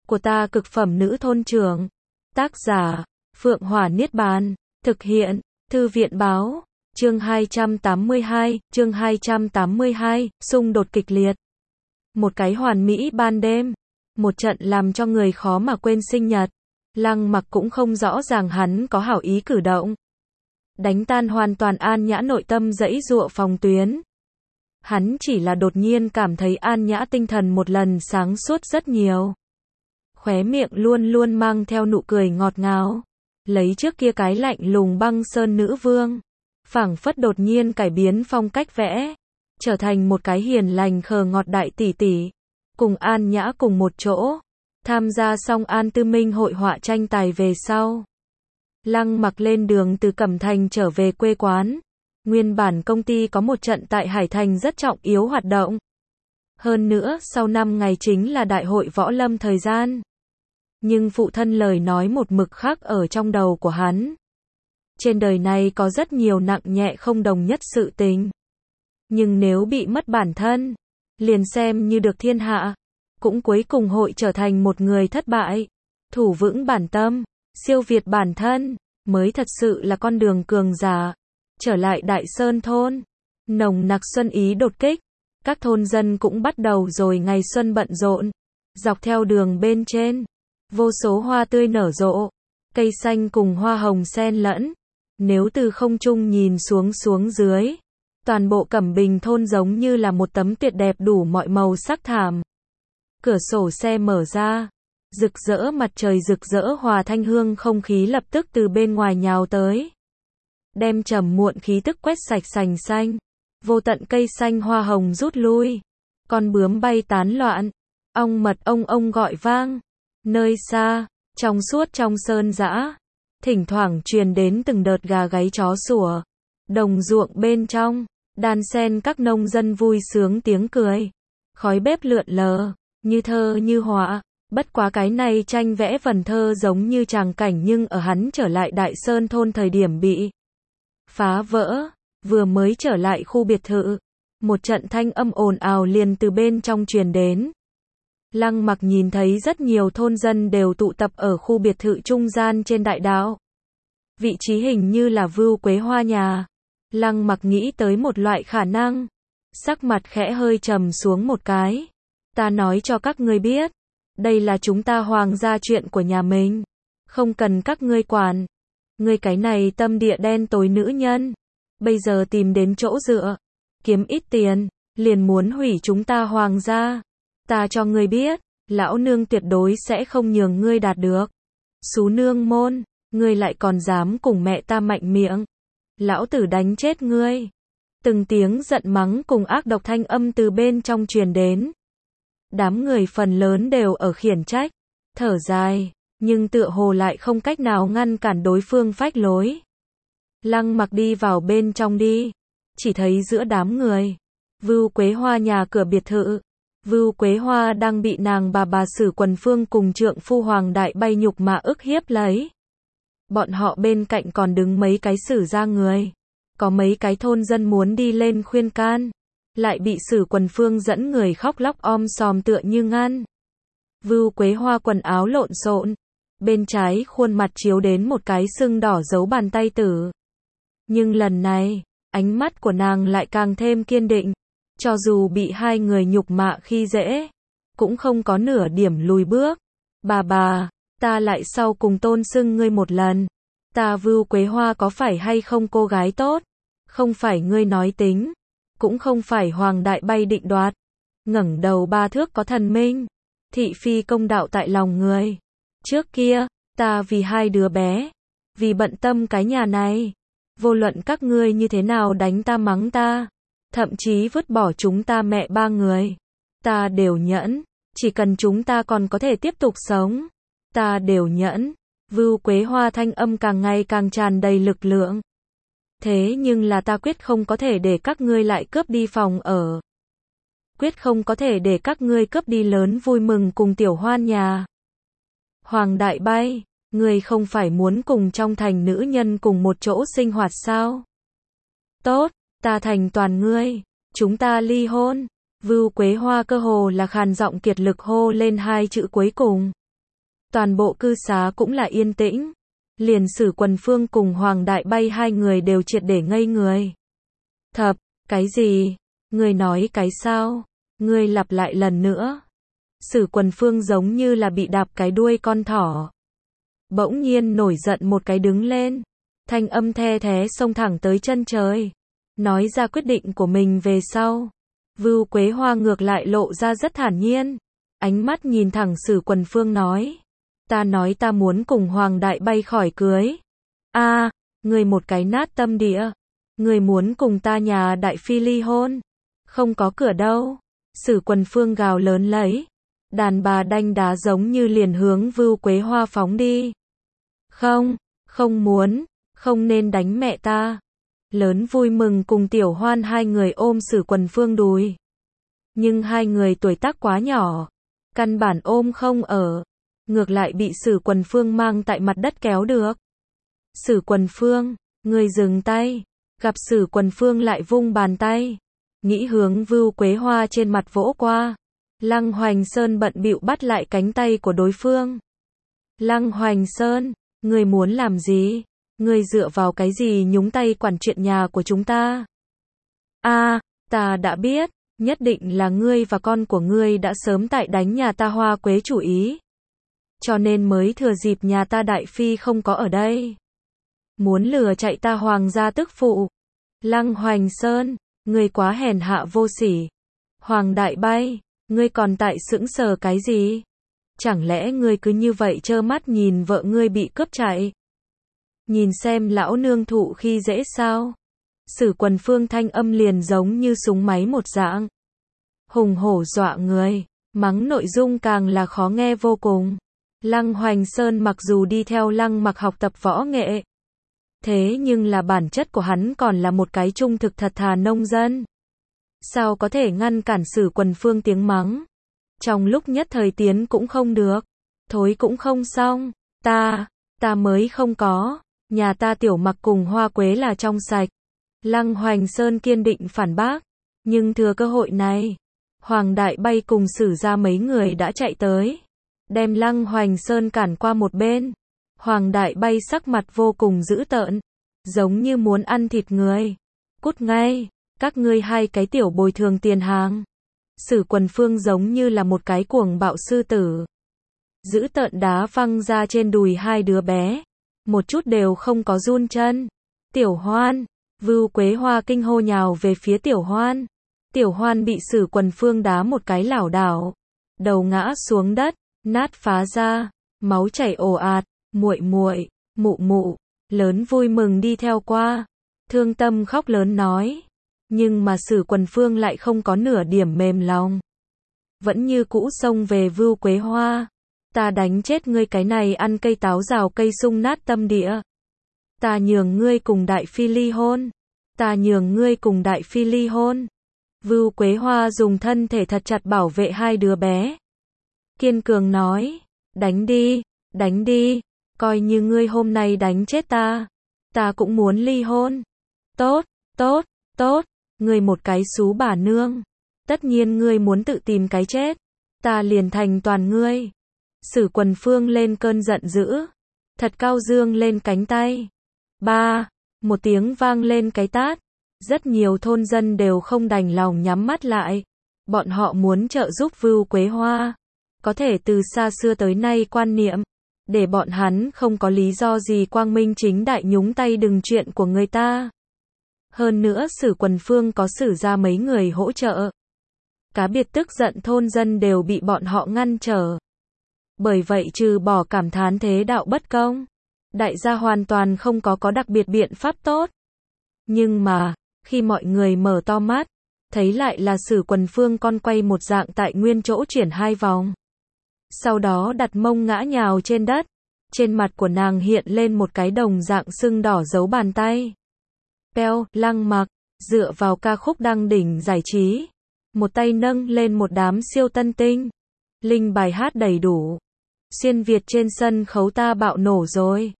của ta cực phẩm nữ thôn trưởng. Tác giả, Phượng Hỏa Niết Bàn. Thực hiện, Thư viện báo. Chương 282, xung đột kịch liệt. Một cái hoàn mỹ ban đêm. Một trận làm cho người khó mà quên sinh nhật. Lăng Mặc cũng không rõ ràng hắn có hảo ý cử động. Đánh tan hoàn toàn An Nhã nội tâm giãy giụa phòng tuyến. Hắn chỉ là đột nhiên cảm thấy An Nhã tinh thần một lần sáng suốt rất nhiều. Khóe miệng luôn luôn mang theo nụ cười ngọt ngào. Lấy trước kia cái lạnh lùng băng sơn nữ vương. Phảng phất đột nhiên cải biến phong cách vẽ. Trở thành một cái hiền lành khờ ngọt đại tỷ tỷ. Cùng An Nhã cùng một chỗ. Tham gia xong An Tư Minh hội họa tranh tài về sau. Lăng Mặc lên đường từ Cẩm Thành trở về quê quán. Nguyên bản công ty có một trận tại Hải Thành rất trọng yếu hoạt động. Hơn nữa, sau 5 ngày chính là đại hội võ lâm thời gian. Nhưng phụ thân lời nói một mực khác ở trong đầu của hắn. Trên đời này có rất nhiều nặng nhẹ không đồng nhất sự tình. Nhưng nếu bị mất bản thân, liền xem như được thiên hạ, cũng cuối cùng hội trở thành một người thất bại. Thủ vững bản tâm, siêu việt bản thân, mới thật sự là con đường cường giả. Trở lại Đại Sơn thôn, nồng nặc xuân ý đột kích, các thôn dân cũng bắt đầu rồi ngày xuân bận rộn. Dọc theo đường bên trên, vô số hoa tươi nở rộ, cây xanh cùng hoa hồng xen lẫn. Nếu từ không trung nhìn xuống dưới, toàn bộ Cẩm Bình thôn giống như là một tấm tuyệt đẹp đủ mọi màu sắc thảm. Cửa sổ xe mở ra, rực rỡ mặt trời rực rỡ hòa thanh hương không khí lập tức từ bên ngoài nhào tới. Đem trầm muộn khí tức quét sạch sành xanh. Vô tận cây xanh hoa hồng rút lui. Con bướm bay tán loạn. Ong mật ông gọi vang. Nơi xa, trong suốt trong sơn dã, thỉnh thoảng truyền đến từng đợt gà gáy chó sủa. Đồng ruộng bên trong, đan xen các nông dân vui sướng tiếng cười. Khói bếp lượn lờ, như thơ như họa. Bất quá cái này tranh vẽ vần thơ giống như tràng cảnh nhưng ở hắn trở lại Đại Sơn thôn thời điểm bị phá vỡ. Vừa mới trở lại khu biệt thự, một trận thanh âm ồn ào liền từ bên trong truyền đến. Lăng Mặc nhìn thấy rất nhiều thôn dân đều tụ tập ở khu biệt thự trung gian trên đại đạo. Vị trí hình như là Vưu Quế Hoa nhà. Lăng Mặc nghĩ tới một loại khả năng. Sắc mặt khẽ hơi trầm xuống một cái. Ta nói cho các ngươi biết, đây là chúng ta hoàng gia chuyện của nhà mình. Không cần các ngươi quản. Ngươi cái này tâm địa đen tối nữ nhân. Bây giờ tìm đến chỗ dựa, kiếm ít tiền, liền muốn hủy chúng ta hoàng gia. Ta cho ngươi biết, lão nương tuyệt đối sẽ không nhường ngươi đạt được. Xú nương môn, ngươi lại còn dám cùng mẹ ta mạnh miệng. Lão tử đánh chết ngươi. Từng tiếng giận mắng cùng ác độc thanh âm từ bên trong truyền đến. Đám người phần lớn đều ở khiển trách, thở dài, nhưng tựa hồ lại không cách nào ngăn cản đối phương phách lối. Lăng Mặc đi vào bên trong đi, chỉ thấy giữa đám người, Vưu Quế Hoa nhà cửa biệt thự. Vưu Quế Hoa đang bị nàng bà Sử Quần Phương cùng trượng phu Hoàng Đại Bay nhục mà ức hiếp lấy. Bọn họ bên cạnh còn đứng mấy cái Sử gia người. Có mấy cái thôn dân muốn đi lên khuyên can, lại bị Sử Quần Phương dẫn người khóc lóc om sòm tựa như ngăn. Vưu Quế Hoa quần áo lộn xộn, bên trái khuôn mặt chiếu đến một cái sưng đỏ dấu bàn tay tử. Nhưng lần này, ánh mắt của nàng lại càng thêm kiên định. Cho dù bị hai người nhục mạ khi dễ, cũng không có nửa điểm lùi bước. Bà, ta lại sau cùng tôn xưng ngươi một lần. Ta Vưu Quế Hoa có phải hay không cô gái tốt? Không phải ngươi nói tính, cũng không phải Hoàng Đại Bay định đoạt. Ngẩng đầu 3 thước có thần minh, thị phi công đạo tại lòng người. Trước kia, ta vì hai đứa bé, vì bận tâm cái nhà này, vô luận các ngươi như thế nào đánh ta mắng ta, thậm chí vứt bỏ chúng ta mẹ ba người, ta đều nhẫn, chỉ cần chúng ta còn có thể tiếp tục sống, ta đều nhẫn. Vưu Quế Hoa thanh âm càng ngày càng tràn đầy lực lượng. Thế nhưng là ta quyết không có thể để các ngươi lại cướp đi phòng ở. Quyết không có thể để các ngươi cướp đi lớn vui mừng cùng Tiểu Hoan nhà. Hoàng Đại Bay, ngươi không phải muốn cùng trong thành nữ nhân cùng một chỗ sinh hoạt sao? Tốt, ta thành toàn ngươi, chúng ta ly hôn. Vưu Quế Hoa cơ hồ là khàn giọng kiệt lực hô lên hai chữ cuối cùng. Toàn bộ cư xá cũng là yên tĩnh. Liền Sử Quần Phương cùng Hoàng Đại Bay hai người đều triệt để ngây người. Thập, cái gì? Ngươi nói cái sao? Ngươi lặp lại lần nữa. Sử Quần Phương giống như là bị đạp cái đuôi con thỏ. Bỗng nhiên nổi giận một cái đứng lên. Thanh âm the thé xông thẳng tới chân trời. Nói ra quyết định của mình về sau. Vưu Quế Hoa ngược lại lộ ra rất thản nhiên. Ánh mắt nhìn thẳng Sử Quần Phương nói. Ta nói ta muốn cùng Hoàng Đại Bay khỏi cưới. A, ngươi một cái nát tâm địa. Ngươi muốn cùng ta nhà Đại Phi ly hôn. Không có cửa đâu. Sử Quần Phương gào lớn lấy. Đàn bà đanh đá giống như liền hướng Vưu Quế Hoa phóng đi. Không, không muốn, không nên đánh mẹ ta. Lớn vui mừng cùng Tiểu Hoan hai người ôm Sử Quần Phương đùi. Nhưng hai người tuổi tác quá nhỏ. Căn bản ôm không ở. Ngược lại bị Sử Quần Phương mang tại mặt đất kéo được. Sử Quần Phương, người dừng tay. Gặp Sử Quần Phương lại vung bàn tay. Nghĩ hướng Vưu Quế Hoa trên mặt vỗ qua. Lăng Hoành Sơn bận bịu bắt lại cánh tay của đối phương. Lăng Hoành Sơn, ngươi muốn làm gì? Ngươi dựa vào cái gì nhúng tay quản chuyện nhà của chúng ta? A, ta đã biết, nhất định là ngươi và con của ngươi đã sớm tại đánh nhà ta Hoa Quế chủ ý. Cho nên mới thừa dịp nhà ta Đại Phi không có ở đây. Muốn lừa chạy ta Hoàng gia tức phụ. Lăng Hoành Sơn, ngươi quá hèn hạ vô sỉ. Hoàng Đại Bay, ngươi còn tại sững sờ cái gì? Chẳng lẽ ngươi cứ như vậy trơ mắt nhìn vợ ngươi bị cướp chạy? Nhìn xem lão nương thụ khi dễ sao? Sử Quần Phương thanh âm liền giống như súng máy một dạng. Hùng hổ dọa người, mắng nội dung càng là khó nghe vô cùng. Lăng Hoành Sơn mặc dù đi theo Lăng Mặc học tập võ nghệ. Thế nhưng là bản chất của hắn còn là một cái trung thực thật thà nông dân. Sao có thể ngăn cản Sử Quần Phương tiếng mắng? Trong lúc nhất thời tiến cũng không được. Thối cũng không xong. Ta mới không có. Nhà ta Tiểu Mặc cùng Hoa Quế là trong sạch. Lăng Hoành Sơn kiên định phản bác. Nhưng thừa cơ hội này. Hoàng Đại Bay cùng Sử ra mấy người đã chạy tới. Đem Lăng Hoành Sơn cản qua một bên. Hoàng Đại Bay sắc mặt vô cùng dữ tợn. Giống như muốn ăn thịt người. Cút ngay. Các ngươi hai cái tiểu bồi thường tiền hàng. Sử Quần Phương giống như là một cái cuồng bạo sư tử. Dữ tợn đá văng ra trên đùi hai đứa bé. Một chút đều không có run chân. Tiểu Hoan. Vưu Quế Hoa kinh hô nhào về phía Tiểu Hoan. Tiểu Hoan bị Sử Quần Phương đá một cái lảo đảo. Đầu ngã xuống đất. Nát phá ra. Máu chảy ồ ạt. Muội muội, mụ mụ. Lớn vui mừng đi theo qua. Thương tâm khóc lớn nói. Nhưng mà Sử Quần Phương lại không có nửa điểm mềm lòng. Vẫn như cũ xông về Vưu Quế Hoa. Ta đánh chết ngươi cái này ăn cây táo rào cây sung nát tâm địa. Ta nhường ngươi cùng Đại Phi ly hôn. Ta nhường ngươi cùng Đại Phi ly hôn. Vưu Quế Hoa dùng thân thể thật chặt bảo vệ hai đứa bé. Kiên cường nói. Đánh đi, đánh đi. Coi như ngươi hôm nay đánh chết ta. Ta cũng muốn ly hôn. Tốt, tốt, tốt. Ngươi một cái xú bà nương. Tất nhiên ngươi muốn tự tìm cái chết. Ta liền thành toàn ngươi. Sử Quần Phương lên cơn giận dữ. Thật cao dương lên cánh tay. Ba. Một tiếng vang lên cái tát. Rất nhiều thôn dân đều không đành lòng nhắm mắt lại. Bọn họ muốn trợ giúp Vưu Quế Hoa. Có thể từ xa xưa tới nay quan niệm. Để bọn hắn không có lý do gì quang minh chính đại nhúng tay đừng chuyện của người ta. Hơn nữa Sử Quần Phương có sử ra mấy người hỗ trợ. Cá biệt tức giận thôn dân đều bị bọn họ ngăn trở. Bởi vậy trừ bỏ cảm thán thế đạo bất công. Đại gia hoàn toàn không có đặc biệt biện pháp tốt. Nhưng mà, khi mọi người mở to mắt, thấy lại là Sử Quần Phương con quay một dạng tại nguyên chỗ chuyển hai vòng. Sau đó đặt mông ngã nhào trên đất. Trên mặt của nàng hiện lên một cái đồng dạng sưng đỏ dấu bàn tay. Peo, Lăng Mặc, dựa vào ca khúc đăng đỉnh giải trí. Một tay nâng lên một đám siêu tân tinh. Linh bài hát đầy đủ. Xuyên Việt trên sân khấu ta bạo nổ rồi.